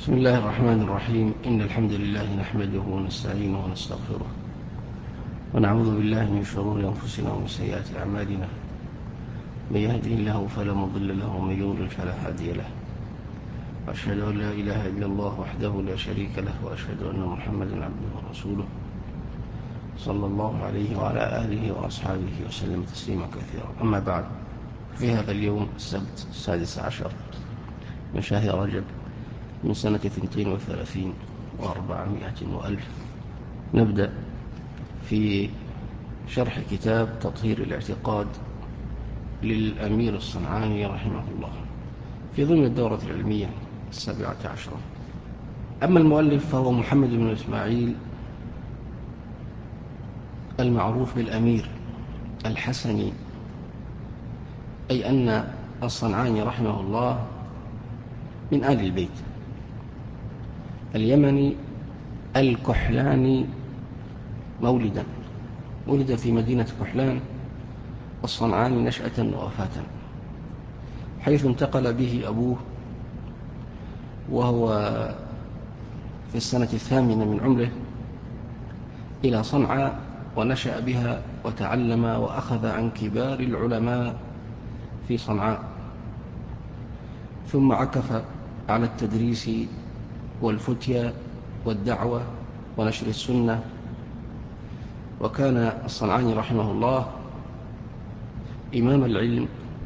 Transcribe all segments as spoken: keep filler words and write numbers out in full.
بسم الله الرحمن الرحيم. إن الحمد لله نحمده ونستعينه ونستغفره ونعوذ بالله من شرور أنفسنا ومن سيئات أعمالنا. من يهده الله فلا مضل له ومن يضلل فلا هادي له. وأشهد أن لا إله إلا الله وحده لا شريك له، وأشهد أن محمدا عبده ورسوله صلى الله عليه وعلى آله وأصحابه وسلم تسليما كثيرا. أما بعد، في هذا اليوم السبت السادس عشر من شهر رجب من سنة اثنتين وثلاثين وأربعمائة وألف نبدأ في شرح كتاب تطهير الاعتقاد للأمير الصنعاني رحمه الله في ضمن الدورة العلمية السابعة عشرة. أما المؤلف فهو محمد بن إسماعيل المعروف بالأمير الحسني، أي أن الصنعاني رحمه الله من آل البيت، اليمني الكحلاني مولدا، ولد في مدينة كحلان الصنعاني نشأة ووفاة، حيث انتقل به أبوه وهو في السنة الثامنة من عمره إلى صنعاء، ونشأ بها وتعلم وأخذ عن كبار العلماء في صنعاء، ثم عكف على التدريس والفتيا والدعوة ونشر السنة. وكان الصنعاني رحمه الله إمام العلم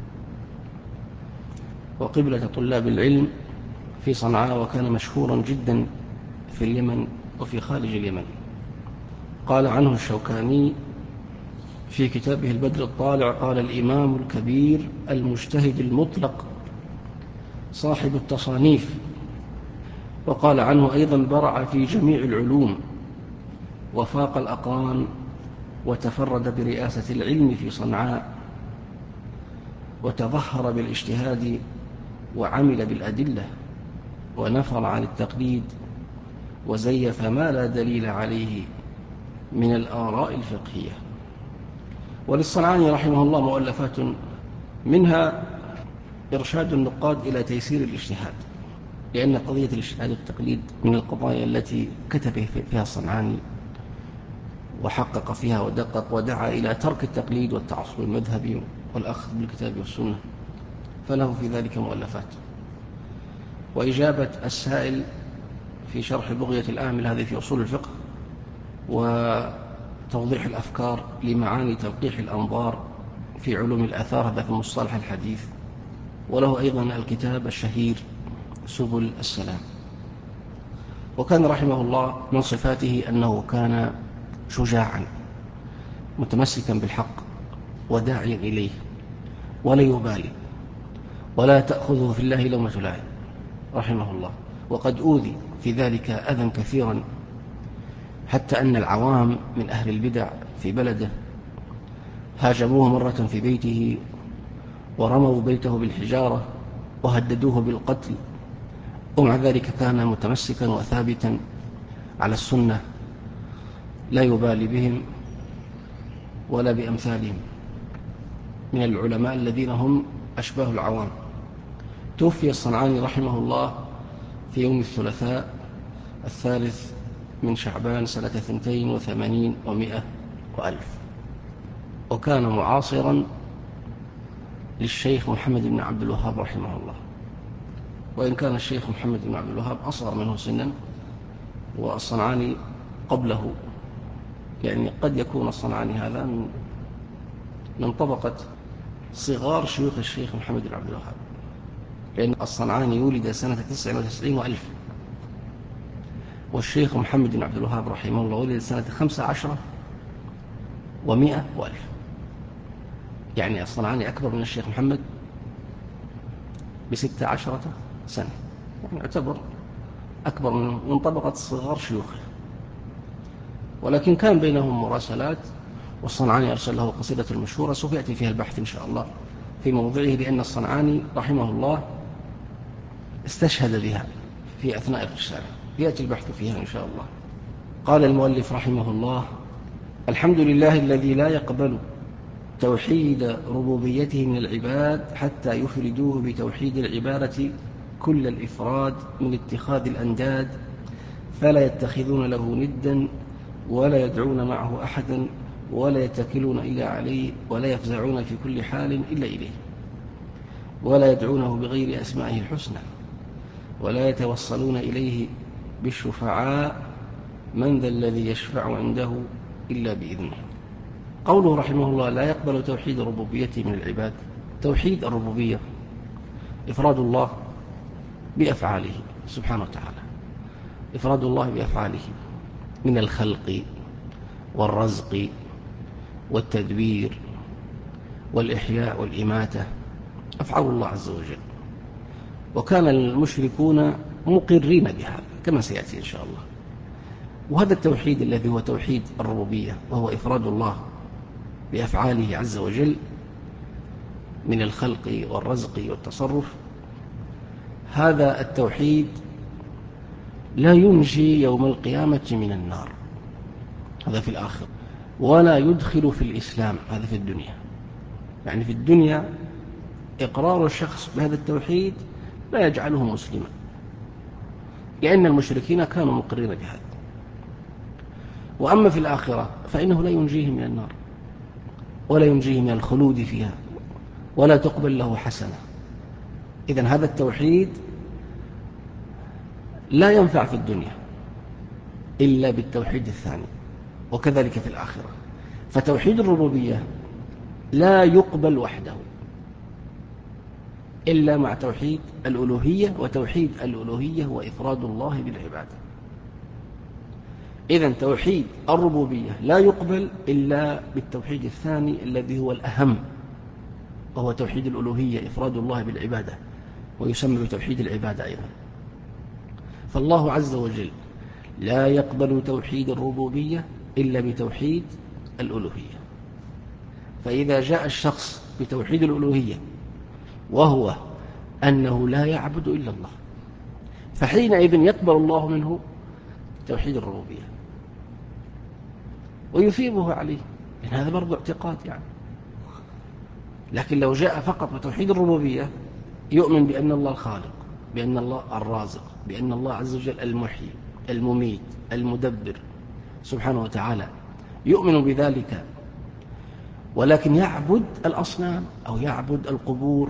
وقبلة طلاب العلم في صنعاء، وكان مشهورا جدا في اليمن وفي خارج اليمن. قال عنه الشوكاني في كتابه البدر الطالع: قال الإمام الكبير المجتهد المطلق صاحب التصانيف. وقال عنه أيضا: برع في جميع العلوم وفاق الأقران، وتفرد برئاسة العلم في صنعاء، وتظهر بالاجتهاد وعمل بالأدلة، ونفر عن التقليد، وزيف ما لا دليل عليه من الآراء الفقهية. وللصنعاني رحمه الله مؤلفات، منها إرشاد النقاد إلى تيسير الاجتهاد، لأن قضية الاجتهاد والتقليد من القضايا التي كتب فيها الصنعاني وحقق فيها ودقق، ودعا إلى ترك التقليد والتعصب المذهبي والأخذ بالكتاب والسنة، فله في ذلك مؤلفات. وإجابة السائل في شرح بغية الآمل، هذه في أصول الفقه، وتوضيح الأفكار لمعاني تلقيح الأنظار في علوم الآثار، هذا في مصطلح الحديث. وله أيضا الكتاب الشهير سبل السلام. وكان رحمه الله من صفاته أنه كان شجاعا متمسكا بالحق وداعيا إليه، ولا يبالي ولا تأخذه في الله لومة لائم رحمه الله. وقد أوذي في ذلك أذى كثيرا، حتى أن العوام من أهل البدع في بلده هاجموه مرة في بيته، ورموا بيته بالحجارة، وهددوه بالقتل، ومع ذلك كان متمسكا وثابتا على السنة، لا يبالي بهم ولا بأمثالهم من العلماء الذين هم أشباه العوام. توفي الصنعاني رحمه الله في يوم الثلاثاء الثالث من شعبان سنة اثنتين وثمانين ومائة وألف، وكان معاصرا للشيخ محمد بن عبد الوهاب رحمه الله، وإن كان الشيخ محمد بن عبد الوهاب أصغر منه سنا، والصنعاني قبله، يعني قد يكون الصنعاني هذا من من طبقة صغار شيوخ الشيخ محمد بن عبد الوهاب، لأن الصنعاني ولد سنة تسع وتسعين وألف، والشيخ محمد بن عبد الوهاب رحمه الله ولد سنة خمس عشرة ومائة وألف. يعني الصنعاني أكبر من الشيخ محمد بست عشرة سنة، يعني يعتبر أكبر من طبقة صغار شيوخه. ولكن كان بينهم مراسلات، والصنعاني أرسل له قصيدة المشهورة، سوف يأتي فيها البحث إن شاء الله في موضعه، لأن الصنعاني رحمه الله استشهد بها في أثناء الرسالة، يأتي البحث فيها إن شاء الله. قال المؤلف رحمه الله: الحمد لله الذي لا يقبل توحيد ربوبيته من العباد حتى يفردوه بتوحيد العبادة كل الإفراد من اتخاذ الأنداد، فلا يتخذون له ندا ولا يدعون معه أحدا ولا يتكلون إلا عليه ولا يفزعون في كل حال إلا إليه، ولا يدعونه بغير أسمائه الحسنى، ولا يتوصلون إليه بالشفعاء، من ذا الذي يشفع عنده إلا بإذنه. قوله رحمه الله لا يقبل توحيد ربوبيته من العباد. توحيد الربوبية إفراد الله بأفعاله سبحانه وتعالى، إفراد الله بأفعاله من الخلق والرزق والتدبير والإحياء والإماتة، أفعال الله عز وجل. وكان المشركون مقرين بهذا كما سيأتي إن شاء الله. وهذا التوحيد الذي هو توحيد الربوبية وهو إفراد الله بأفعاله عز وجل من الخلق والرزق والتصرف، هذا التوحيد لا ينجي يوم القيامة من النار، هذا في الآخر، ولا يدخل في الإسلام، هذا في الدنيا. يعني في الدنيا إقرار الشخص بهذا التوحيد لا يجعله مسلما، لأن المشركين كانوا مقرين بهذا. وأما في الآخرة فإنه لا ينجيه من النار ولا ينجيه من الخلود فيها ولا تقبل له حسنة. إذن هذا التوحيد لا ينفع في الدنيا إلا بالتوحيد الثاني، وكذلك في الآخرة. فتوحيد الربوبية لا يقبل وحده إلا مع توحيد الألوهية، وتوحيد الألوهية وإفراد الله بالعبادة. إذن توحيد الربوبية لا يقبل إلا بالتوحيد الثاني الذي هو الأهم، وهو توحيد الألوهية إفراد الله بالعبادة، ويسمى بتوحيد العبادة أيضا. فالله عز وجل لا يقبل توحيد الربوبية إلا بتوحيد الألوهية. فإذا جاء الشخص بتوحيد الألوهية وهو أنه لا يعبد إلا الله، فحينئذ يقبل الله منه توحيد الربوبية ويثيبه عليه، لأن هذا برضو اعتقاد يعني. لكن لو جاء فقط بتوحيد الربوبية يؤمن بأن الله الخالق، بأن الله الرازق، بأن الله عز وجل المحيي المميت المدبر سبحانه وتعالى، يؤمن بذلك، ولكن يعبد الأصنام أو يعبد القبور،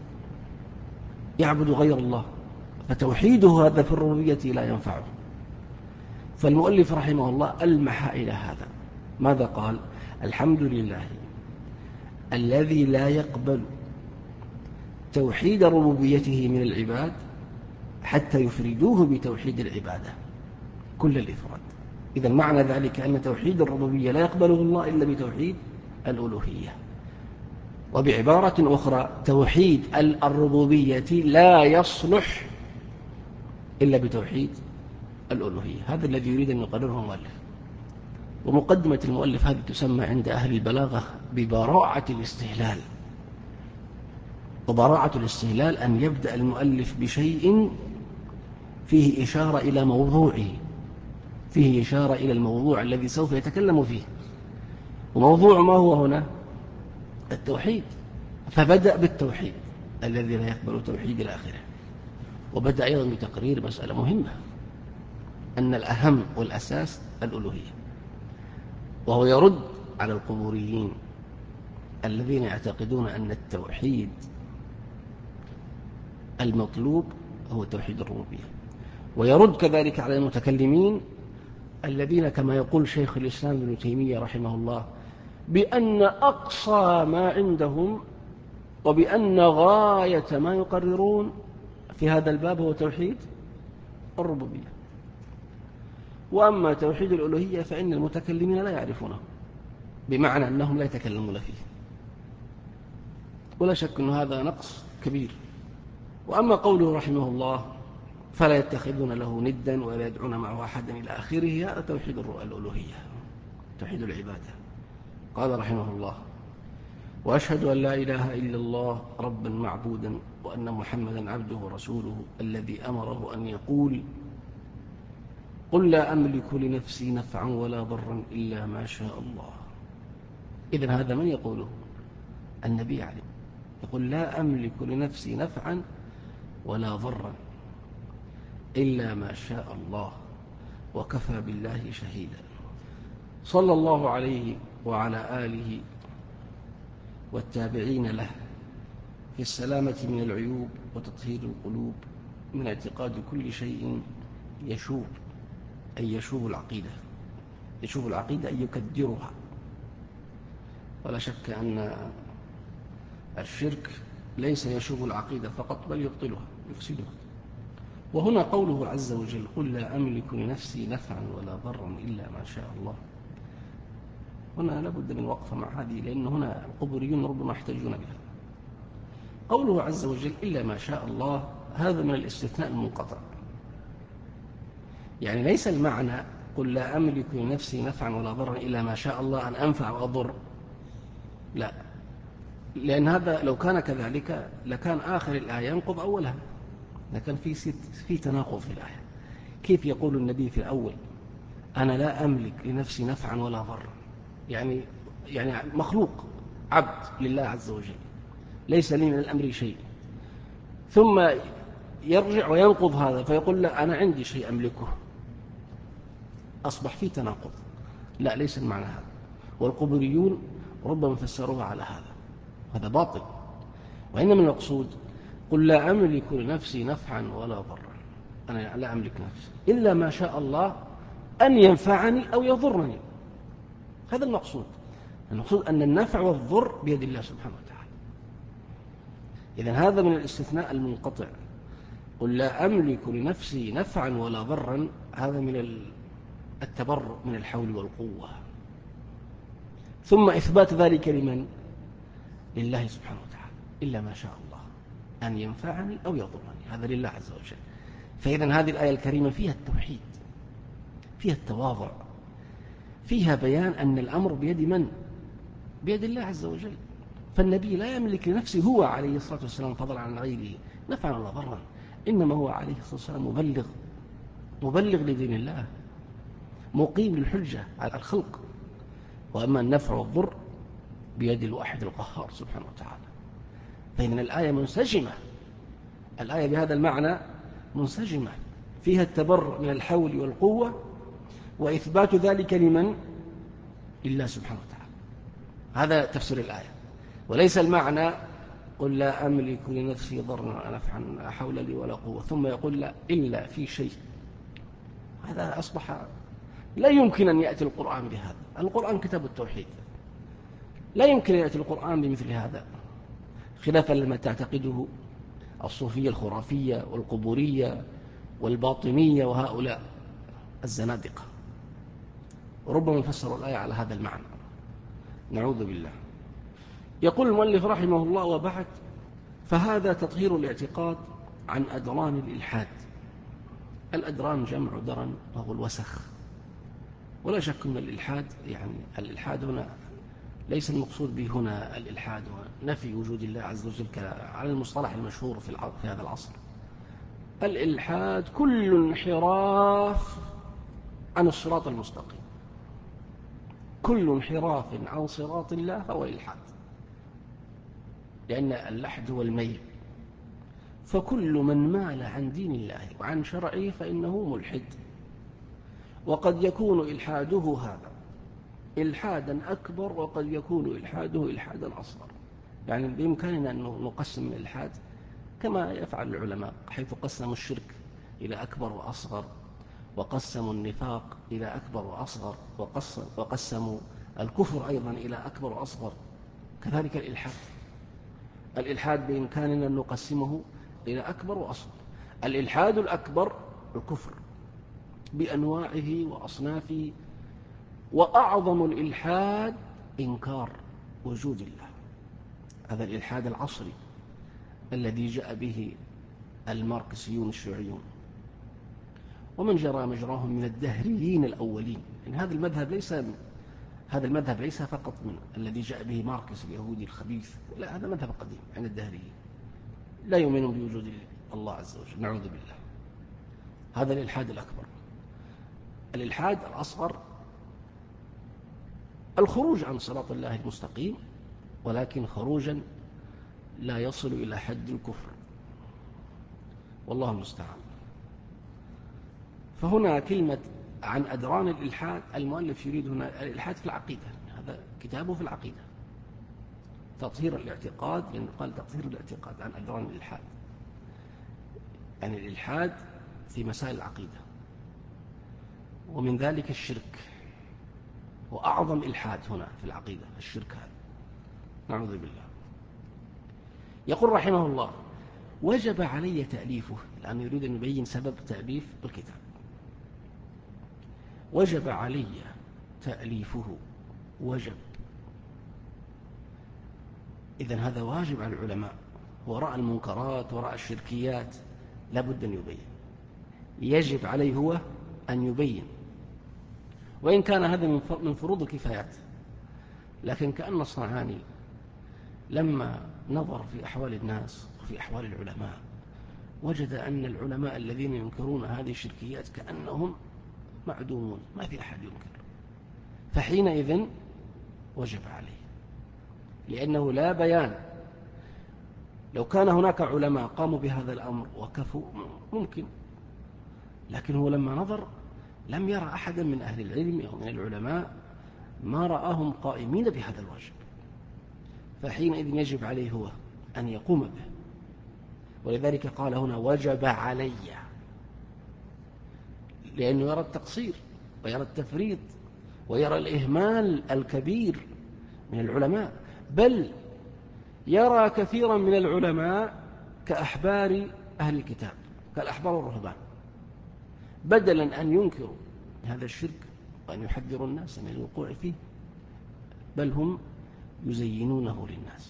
يعبد غير الله، فتوحيده هذا في الربوبية لا ينفعه. فالمؤلف رحمه الله ألمح إلى هذا. ماذا قال؟ الحمد لله الذي لا يقبل توحيد ربوبيته من العباد حتى يفردوه بتوحيد العبادة كل الإفراد. إذا معنى ذلك أن توحيد الربوبية لا يقبله الله إلا بتوحيد الألوهية. وبعبارة أخرى توحيد الربوبية لا يصلح إلا بتوحيد الألوهية. هذا الذي يريد أن يقرره المؤلف. ومقدمة المؤلف هذه تسمى عند أهل البلاغة ببراعة الاستهلال. وبراعة الاستهلال أن يبدأ المؤلف بشيء فيه إشارة إلى موضوعه، فيه إشارة إلى الموضوع الذي سوف يتكلم فيه. وموضوع ما هو هنا؟ التوحيد. فبدأ بالتوحيد الذي لا يقبل توحيد الآخرة، وبدأ أيضا بتقرير مسألة مهمة، أن الأهم والأساس الألوهية. وهو يرد على القبوريين الذين يعتقدون أن التوحيد المطلوب هو توحيد الربوبية، ويرد كذلك على المتكلمين الذين كما يقول شيخ الإسلام ابن تيمية رحمه الله بأن أقصى ما عندهم وبأن غاية ما يقررون في هذا الباب هو توحيد الربوبية. وأما توحيد الألوهية فإن المتكلمين لا يعرفونه، بمعنى أنهم لا يتكلمون فيه، ولا شك أن هذا نقص كبير. وأما قوله رحمه الله فلا يتخذون له ندا ولا يدعون معه أحدا إلى آخره، هذا توحيد الألوهية، توحيد العبادة. قال رحمه الله وأشهد أن لا إله إلا الله ربا معبودا وأن محمدا عبده ورسوله الذي أمره أن يقول قل لا أملك لنفسي نفعا ولا ضرا إلا ما شاء الله. إذن هذا من يقوله؟ النبي عليه، يقول لا أملك لنفسي نفعا ولا ضرا إلا ما شاء الله وكفى بالله شهيدا. صلى الله عليه وعلى آله والتابعين له في السلامة من العيوب وتطهير القلوب من اعتقاد كل شيء يشوب، أي يشوب العقيدة، يشوب العقيدة أي يكدرها. ولا شك أن الشرك ليس يشوب العقيدة فقط بل يبطلها يفسدها. وهنا قوله عز وجل قل لا أملك لنفسي نفعا ولا ضرا إلا ما شاء الله. هنا لابد من وقفة مع هذه، لأن هنا القبوريون ربما يحتجون بها. قوله عز وجل إلا ما شاء الله هذا من الاستثناء المنقطع، يعني ليس المعنى قل لا أملك لنفسي نفعا ولا ضرا إلا ما شاء الله أن أنفع وأضر، لا، لأن هذا لو كان كذلك لكان آخر الآية ينقض أولها، لكن في في تناقض في الآية. كيف يقول النبي في الأول أنا لا أملك لنفسي نفعا ولا ضرا، يعني يعني مخلوق عبد لله عز وجل ليس لي من الأمر شيء، ثم يرجع وينقض هذا فيقول لا أنا عندي شيء أملكه، أصبح في تناقض. لا، ليس المعنى هذا، والقبوريون ربما فسروها على هذا، هذا باطل. وإنما المقصود قل لا أملك لنفسي نفعا ولا ضرا، أنا لا أملك نفسي إلا ما شاء الله أن ينفعني أو يضرني، هذا المقصود. المقصود أن النفع والضر بيد الله سبحانه وتعالى. إذن هذا من الاستثناء المنقطع، قل لا أملك لنفسي نفعا ولا ضرا، هذا من التبرؤ من الحول والقوة. ثم إثبات ذلك لمن؟ لله سبحانه وتعالى، إلا ما شاء الله أن ينفعني أو يضرني، هذا لله عز وجل. فإذن هذه الآية الكريمة فيها التوحيد، فيها التواضع، فيها بيان أن الأمر بيد من؟ بيد الله عز وجل. فالنبي لا يملك لنفسه هو عليه الصلاة والسلام فضلا عن غيره نفعا ولا ضرا، إنما هو عليه الصلاة والسلام مبلغ، مبلغ لدين الله، مقيم للحجة على الخلق. وأما النفع والضر بيد الواحد القهار سبحانه وتعالى. فإن الآية منسجمة، الآية بهذا المعنى منسجمة، فيها التبرؤ من الحول والقوة وإثبات ذلك لمن؟ لله سبحانه وتعالى. هذا تفسير الآية، وليس المعنى قل لا أملك لنفسي ضرا نفعا لا حول لي ولا قوة ثم يقول لا إلا في شيء. هذا أصبح لا يمكن أن يأتي القرآن بهذا. القرآن كتاب التوحيد، لا يمكن أن يأتي القرآن بمثل هذا، خلافا لما تعتقده الصوفية الخرافية والقبورية والباطنية وهؤلاء الزنادقة، وربما فسروا الآية على هذا المعنى، نعوذ بالله. يقول المؤلف رحمه الله وبعد، فهذا تطهير الاعتقاد عن أدران الإلحاد. الأدران جمع درن وهو الوسخ، ولا شك من الإلحاد، يعني الإلحاد هنا ليس المقصود به هنا الإلحاد ونفي وجود الله عز وجل على المصطلح المشهور في في هذا العصر. الإلحاد كل انحراف عن الصراط المستقيم، كل انحراف عن صراط الله هو إلحاد، لأن اللحد هو الميل. فكل من مال عن دين الله وعن شرعه فإنه ملحد. وقد يكون إلحاده هذا إلحادا أكبر، وقد يكون إلحاده إلحادا أصغر. يعني بإمكاننا أن نقسم الإلحاد كما يفعل العلماء، حيث قسموا الشرك إلى أكبر وأصغر، وقسموا النفاق إلى أكبر وأصغر، وقسموا الكفر أيضا إلى أكبر وأصغر. كذلك الإلحاد، الإلحاد بإمكاننا أن نقسمه إلى أكبر وأصغر. الإلحاد الأكبر الكفر بأنواعه وأصنافه، وأعظم الإلحاد إنكار وجود الله، هذا الإلحاد العصري الذي جاء به الماركسيون الشيوعيون ومن جرى مجراهم من الدهريين الأولين. إن هذا المذهب ليس هذا المذهب ليس فقط من الذي جاء به ماركس اليهودي الخبيث، لا، هذا مذهب قديم عند الدهريين، لا يؤمنون بوجود الله عز وجل، نعوذ بالله. هذا الإلحاد الأكبر. الإلحاد الأصغر الخروج عن صراط الله المستقيم، ولكن خروجا لا يصل إلى حد الكفر، والله المستعان. فهنا كلمة عن أدران الإلحاد، المؤلف يريد هنا الإلحاد في العقيدة، هذا كتابه في العقيدة، تطهير الاعتقاد، لأنه قال تطهير الاعتقاد عن أدران الإلحاد، يعني الإلحاد في مسائل العقيدة، ومن ذلك الشرك، وأعظم إلحاد هنا في العقيدة الشرك هذا، نعوذ بالله. يقول رحمه الله: وجب علي تأليفه، لأنه يريد أن يبين سبب تأليف الكتاب. وجب علي تأليفه، وجب، إذن هذا واجب على العلماء، وراء المنكرات وراء الشركيات لابد أن يبين، يجب عليه هو أن يبين، وإن كان هذا من فروض الكفايات، لكن كأن الصنعاني لما نظر في أحوال الناس وفي أحوال العلماء وجد أن العلماء الذين ينكرون هذه الشركيات كأنهم معدومون، ما في أحد ينكر، فحينئذ وجب عليه، لأنه لا بيان. لو كان هناك علماء قاموا بهذا الأمر وكفوا ممكن، لكن هو لما نظر لم يرى أحدا من أهل العلم أو من العلماء ما رآهم قائمين بهذا الواجب، فحينئذ يجب عليه هو أن يقوم به. ولذلك قال هنا وجب علي، لأنه يرى التقصير ويرى التفريط ويرى الإهمال الكبير من العلماء، بل يرى كثيرا من العلماء كأحبار أهل الكتاب، كالأحبار والرهبان، بدلا أن ينكروا هذا الشرك وأن يحذروا الناس من الوقوع فيه، بل هم يزينونه للناس،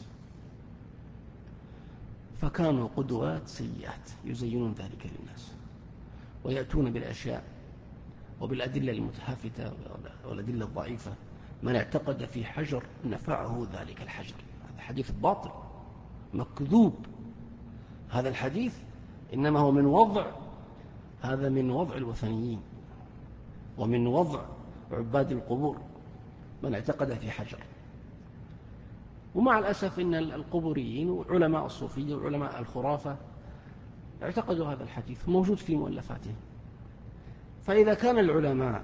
فكانوا قدوات سيئات يزينون ذلك للناس، ويأتون بالأشياء وبالأدلة المتهافتة والأدلة الضعيفة. من اعتقد في حجر نفعه ذلك الحجر، هذا حديث باطل مكذوب، هذا الحديث إنما هو من وضع، هذا من وضع الوثنيين ومن وضع عباد القبور، من اعتقد في حجر. ومع الأسف إن القبوريين وعلماء الصوفية وعلماء الخرافة اعتقدوا هذا الحديث، موجود في مؤلفاتهم. فإذا كان العلماء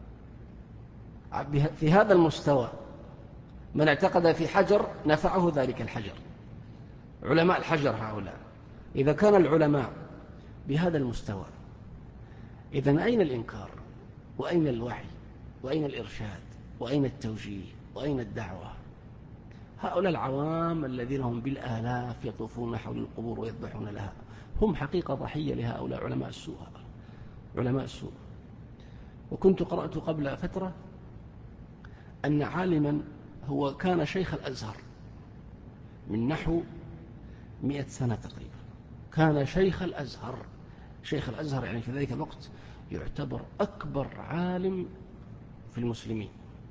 في هذا المستوى، من اعتقد في حجر نفعه ذلك الحجر، علماء الحجر هؤلاء، إذا كان العلماء بهذا المستوى، إذن أين الإنكار وأين الوعي وأين الإرشاد وأين التوجيه وأين الدعوة؟ هؤلاء العوام الذين هم بالآلاف يطوفون حول القبور ويذبحون لها، هم حقيقة ضحية لهؤلاء علماء السوء، علماء السوء. وكنت قرأت قبل فترة أن عالما هو كان شيخ الأزهر من نحو مئة سنة تقريبا، كان شيخ الأزهر، شيخ الأزهر يعني في ذلك الوقت يعتبر أكبر عالم في المسلمين،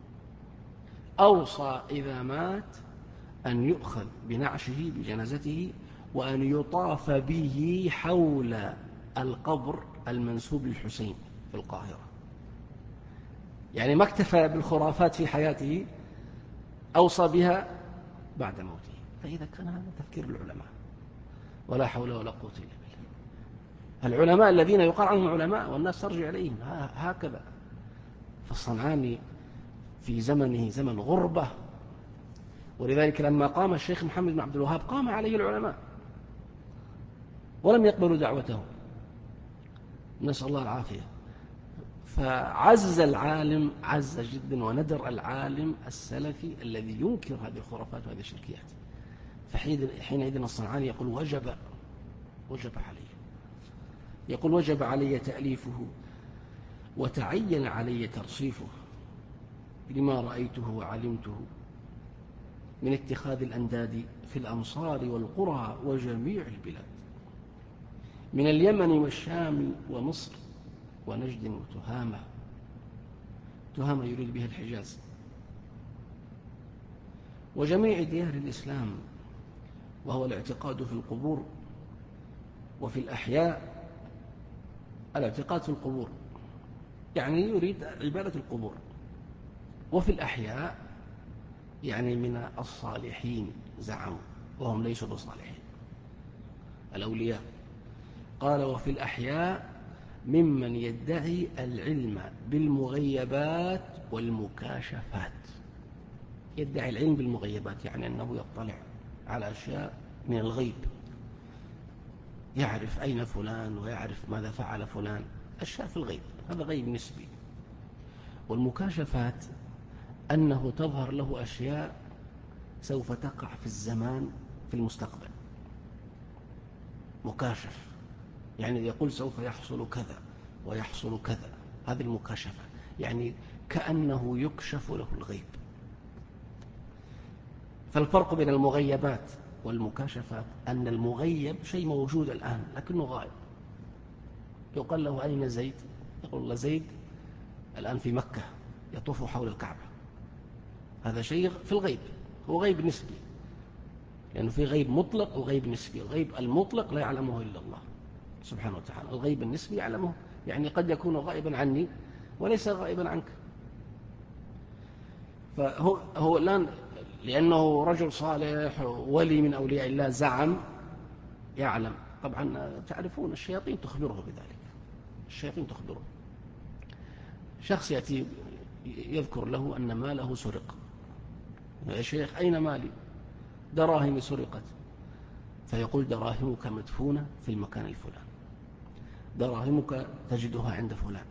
أوصى إذا مات أن يؤخذ بنعشه بجنازته وأن يطاف به حول القبر المنسوب للحسين في القاهرة، يعني ما اكتفى بالخرافات في حياته، أوصى بها بعد موته. فإذا كان هذا تفكير العلماء، ولا حول ولا قوة إلا بالله، العلماء الذين يقال عنهم علماء والناس ترجع إليهم هكذا. فالصنعاني في زمنه زمن غربة، ولذلك لما قام الشيخ محمد بن عبد الوهاب قام عليه العلماء ولم يقبلوا دعوته، نسأل الله العافية. فعز العالم، عز جدا وندر العالم السلفي الذي ينكر هذه الخرافات وهذه الشركيات. فحينئذ الصنعاني يقول وجب وجب عليه، يقول وجب علي تأليفه وتعين علي ترصيفه لما رأيته وعلمته من اتخاذ الأنداد في الأمصار والقرى وجميع البلاد، من اليمن والشام ومصر ونجد وتهامة، تهامة يريد بها الحجاز، وجميع ديار الإسلام، وهو الاعتقاد في القبور وفي الأحياء. الاعتقاد في القبور يعني يريد عبادة القبور، وفي الأحياء يعني من الصالحين زعموا وهم ليسوا بصالحين، الأولياء. قال وفي الأحياء ممن يدعي العلم بالمغيبات والمكاشفات. يدعي العلم بالمغيبات يعني أنه يطلع على أشياء من الغيب، يعرف أين فلان ويعرف ماذا فعل فلان، أشياء في الغيب، هذا غيب نسبي. والمكاشفات أنه تظهر له أشياء سوف تقع في الزمان في المستقبل. مكاشف يعني يقول سوف يحصل كذا ويحصل كذا، هذه المكاشفة، يعني كأنه يكشف له الغيب. فالفرق بين المغيبات والمكاشفات أن المغيب شيء موجود الآن لكنه غائب. يقال له أين زيد؟ يقول الله زيد الآن في مكة يطوف حول الكعبة. هذا شيء في الغيب، هو غيب نسبي، لأنه في غيب مطلق وغيب نسبي. الغيب المطلق لا يعلمه إلا الله سبحانه وتعالى، الغيب النسبي يعلمه، يعني قد يكون غائبا عني وليس غائبا عنك. فهو هو الآن لأنه رجل صالح ولي من أولياء الله زعم يعلم. طبعا تعرفون الشياطين تخبره بذلك، الشياطين تخبره. شخص يأتي يذكر له أن ماله سرق، يا شيخ أين مالي؟ دراهمي سرقت. فيقول دراهمك مدفونة في المكان الفلاني، دراهمك تجدها عند فلان.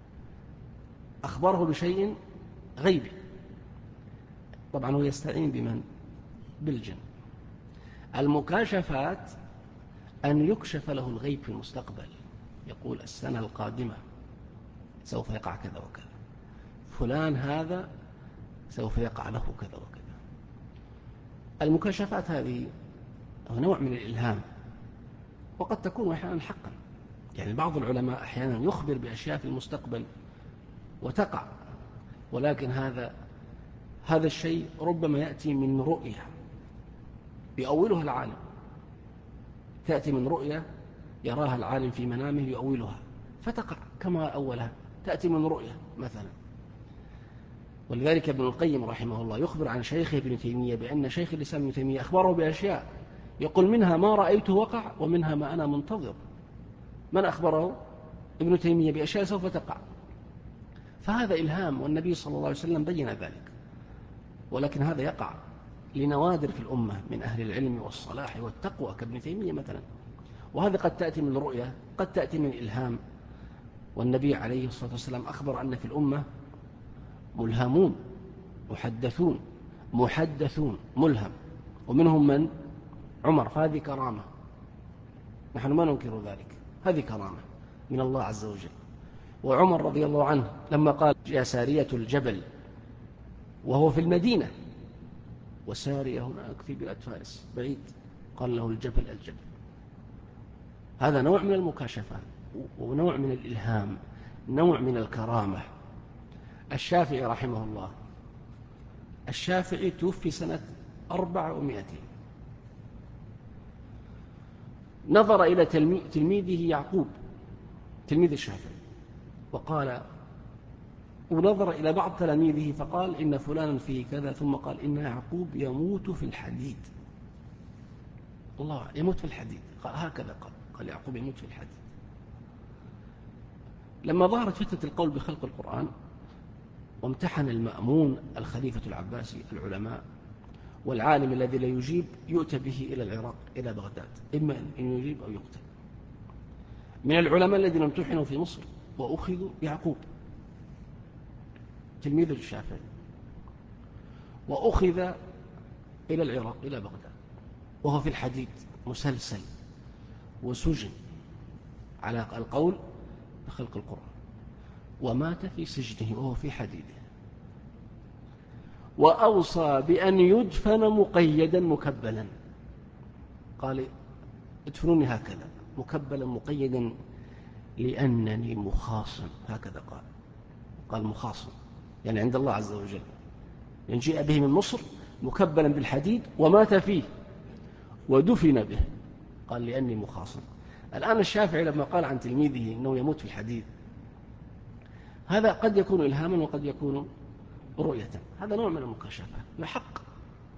أخبره بشيء غيبي. طبعا هو يستعين بمن؟ بالجن. المكاشفات أن يكشف له الغيب في المستقبل، يقول السنة القادمة سوف يقع كذا وكذا، فلان هذا سوف يقع له كذا وكذا. المكاشفات هذه نوع من الإلهام، وقد تكون أحيانا حقا. يعني بعض العلماء أحيانا يخبر بأشياء في المستقبل وتقع، ولكن هذا هذا الشيء ربما يأتي من رؤية يؤولها العالم، تأتي من رؤية يراها العالم في منامه يؤولها فتقع كما أولها، تأتي من رؤية مثلا. ولذلك ابن القيم رحمه الله يخبر عن شيخه ابن تيمية بأن شيخ الإسلام ابن تيمية أخبره بأشياء يقول منها ما رأيته وقع ومنها ما أنا منتظر. من أخبره؟ ابن تيمية بأشياء سوف تقع. فهذا إلهام، والنبي صلى الله عليه وسلم بين ذلك. ولكن هذا يقع لنوادر في الأمة من أهل العلم والصلاح والتقوى كابن تيمية مثلا. وهذا قد تأتي من رؤية، قد تأتي من إلهام. والنبي عليه الصلاة والسلام أخبر أن في الأمة ملهمون محدثون محدثون ملهم، ومنهم من؟ عمر. فهذه كرامة، نحن ما ننكر ذلك، هذه كرامة من الله عز وجل. وعمر رضي الله عنه لما قال يا سارية الجبل وهو في المدينة، وسارية هناك في بلاد فارس بعيد، قال له الجبل الجبل. هذا نوع من المكاشفة ونوع من الإلهام، نوع من الكرامة. الشافعي رحمه الله، الشافعي توفي سنة أربع ومائتين، نظر إلى تلميذه يعقوب تلميذ الشافعي وقال، ونظر إلى بعض تلاميذه فقال إن فلانا فيه كذا، ثم قال إن يعقوب يموت في الحديد. الله يموت في الحديد، قال هكذا قال قال يعقوب يموت في الحديد. لما ظهرت فتنة القول بخلق القرآن وامتحن المأمون الخليفة العباسي العلماء، والعالم الذي لا يجيب يؤتى به إلى العراق إلى بغداد، إما أن يجيب أو يقتل. من العلماء الذين امتحنوا في مصر وأخذوا يعقوب تلميذ الشافعي، وأخذ إلى العراق إلى بغداد وهو في الحديد مسلسل، وسجن على القول بخلق القرآن، ومات في سجنه وهو في حديده. وأوصى بأن يدفن مقيدا مكبلا، قال ادفنوني هكذا مكبلا مقيدا لأنني مخاصم، هكذا قال قال مخاصم يعني عند الله عز وجل. يعني جاء به من مصر مكبلا بالحديد ومات فيه ودفن به، قال لأني مخاصم. الآن الشافعي لما قال عن تلميذه أنه يموت في الحديد، هذا قد يكون إلهاما وقد يكون رؤية، هذا نوع من المكاشفة بحق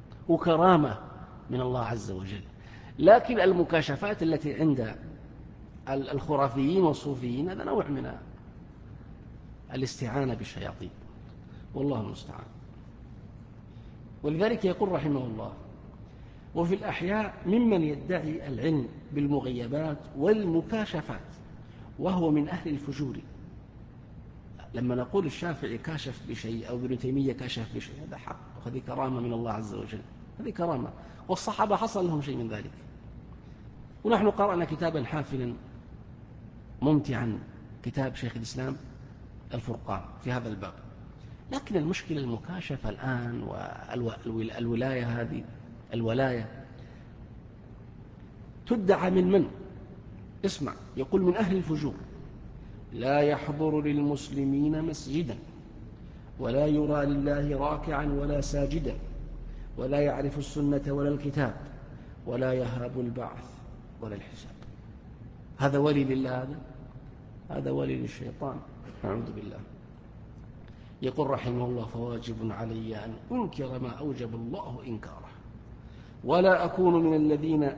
وكرامة من الله عز وجل. لكن المكاشفات التي عند الخرافيين والصوفيين هذا نوع من الاستعانة بالشياطين، والله المستعان. ولذلك يقول رحمه الله: وفي الأحياء ممن يدعي العلم بالمغيبات والمكاشفات وهو من أهل الفجور. لما نقول الشافعي كاشف بشيء أو ابن تيمية كاشف بشيء هذا حق، وهذه كرامة من الله عز وجل، هذه كرامة، والصحابة حصل لهم شيء من ذلك. ونحن قرأنا كتابا حافلا ممتعا، كتاب شيخ الإسلام الفرقان في هذا الباب. لكن المشكلة المكاشفة الآن والولاية، هذه الولاية تدعى من من؟ اسمع، يقول: من أهل الفجور، لا يحضر للمسلمين مسجدا، ولا يرى لله راكعا ولا ساجدا، ولا يعرف السنة ولا الكتاب، ولا يهاب البعث ولا الحساب. هذا ولي لله؟ هذا هذا ولي للشيطان، أعوذ بالله. يقول رحمه الله: فواجب علي أن أنكر ما أوجب الله إنكاره، ولا أكون من الذين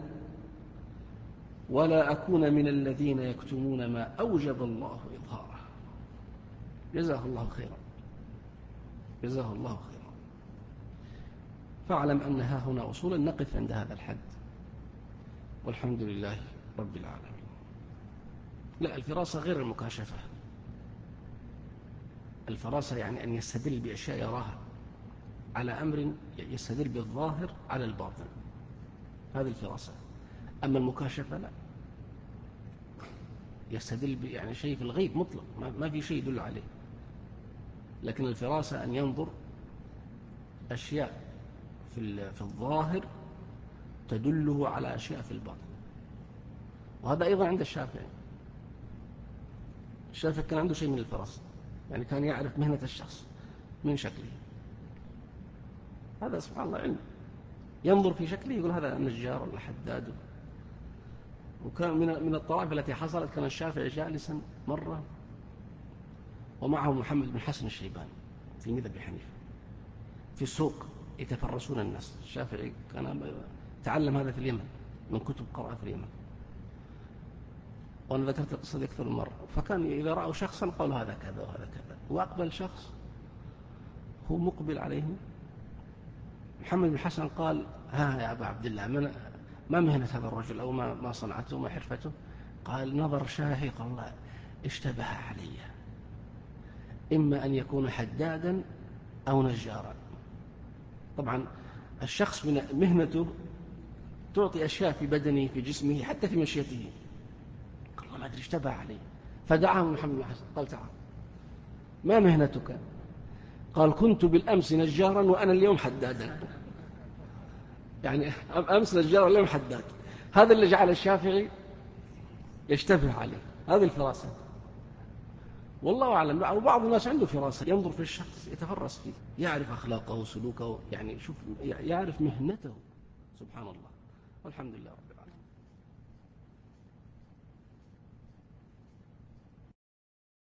ولا أكون من الذين يكتمون ما أوجب الله إظهاره. جزاه الله خيرا، جزاه الله خيرا. فاعلم أن ها هنا أصولا نقف عند هذا الحد، والحمد لله رب العالمين. لا، الفراسة غير المكاشفة. الفراسة يعني أن يستدل بأشياء يراها على أمر، يستدل بالظاهر على الباطن، هذه الفراسة. أما المكاشفة لا، يستدل يعني شيء في الغيب مطلق، ما في شيء يدل عليه. لكن الفراسة أن ينظر أشياء في الظاهر تدله على أشياء في الباطن، وهذا أيضا عند الشافعي. الشافعي كان عنده شيء من الفراسة، يعني كان يعرف مهنة الشخص من شكله. هذا سبحان الله علم، ينظر في شكله يقول هذا نجار ولا حداد. وكان من من الطرائف التي حصلت، كان الشافعي جالسا مرة ومعه محمد بن حسن الشيباني في مذهب حنيفة في السوق يتفرسون الناس. الشافعي كان تعلم هذا في اليمن من كتب قرأ في اليمن، وأنا ذكرت القصة دي أكثر من مرة. فكان إذا رأوا شخصا قالوا هذا كذا وهذا كذا، وأقبل شخص هو مقبل عليه. محمد بن حسن قال: ها يا أبا عبد الله، من ما مهنة هذا الرجل، أو ما ما صنعته، ما حرفته؟ قال: نظر شاهي، قال: الله اشتبه علي، إما أن يكون حدادا أو نجارا. طبعا الشخص من مهنته تعطي أشياء في بدنه، في جسمه، حتى في مشيته. قال: الله ما أدري، اشتبه علي. فدعاه محمد بن حسن قال: تعال، ما مهنتك؟ قال: كنت بالأمس نجارا وأنا اليوم حدادا. يعني أمس نجار واليوم حداد. هذا اللي جعل الشافعي يشتبه عليه، هذه الفراسة. والله أعلم. وبعض الناس عنده فراسة، ينظر في الشخص يتفرس فيه، يعرف أخلاقه وسلوكه، يعني شوف، يعرف مهنته. سبحان الله، والحمد لله رب العالمين.